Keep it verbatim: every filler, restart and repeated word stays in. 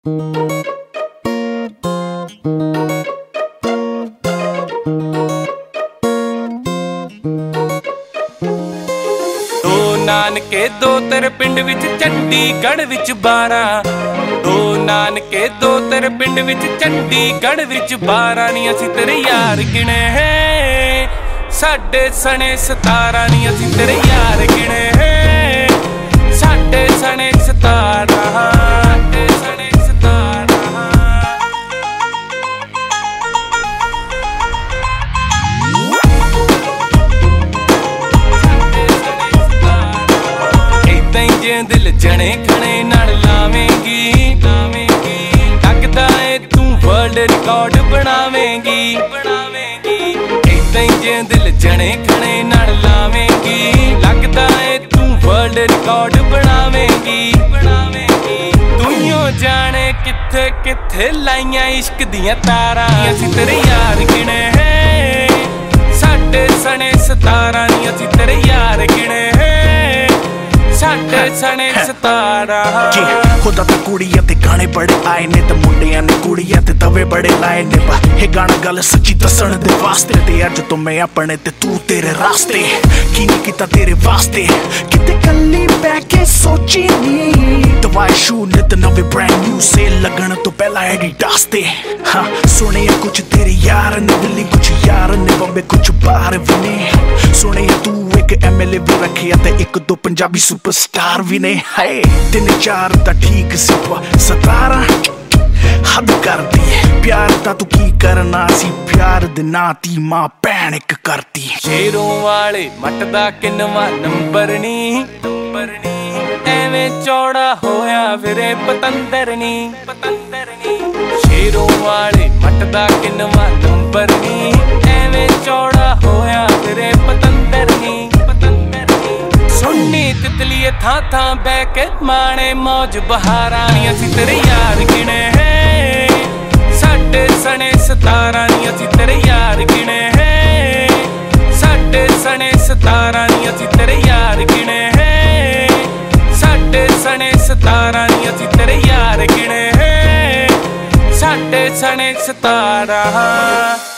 नानके दो तेरे पिंड विच चंडीगढ़ विच बारह दो नानके दो तेरे पिंड विच चंडीगढ़ विच बारह नी असीं तेरे यार गिने है साडे सने सतारा नी असीं तेरे यार गिने है साडे सने सतारा साडे सने सतारा दिल जने खने नाल लावेंगी लावेंगी लगदा है तू वर्ल्ड रिकॉर्ड बनावेंगी बनावेंगी इदां जे दिल जने खने नाल लावेंगी लगदा है तू वर्ल्ड रिकॉर्ड बनावेंगी बनावेंगी तूं जाने किथे किथे लाइयां इश्क दियां तारां असीं तेरे यार गिने है साडे सने सतारा नी असीं तेरे यार गिने है खुदा तो कुड़िया ते गाने बड़े आए ने ते मुंडिया ने कुड़िया ते तवे बड़े लाए ने ये गाना गल सच्ची दसण दे वास्ते ते अज तो मैं अपने ते तू तेरे रास्ते की नहीं कीता तेरे वास्ते किते कल्ली बैके सोची नी दवाई शू नित नवे ब्रांड न्यू सेल लगन तो पहला एडिडास ते हाँ सुने कुछ तेरे यार ने दिल्ली कुछ यार ने बॉम्बे कुछ बाहर भी ने सुने तू एक एमएलए भी रखे ते एक दो पंजाबी सुपरस्टार भी ने हाय तीन चार ता ठीक सी सतारा हद करती प्यार ता तू की करना सी प्यार दे नाती मां भैन इक करती शेरों वाले मट दा किन्नवा नंबर नी नंबर नी एवें चौड़ा होया फिरे पतंदर नी पतंदर नी शेरों वाले मट दा किन्नवा नंबर नी एवें चौड़ा होया फिरे पतंदर नी पतंदर नी सुन्नी तितलिए थां थां बह के माणे मौज बहारा नी असीं तेरे यार गिने है साडे सने सतारा नी असीं तेरे यार गिने है साडे सने सतारा नी असीं तेरे यार गिने है साडे सने सतारा नी असीं तेरे यार गिने है साडे सने सतारा।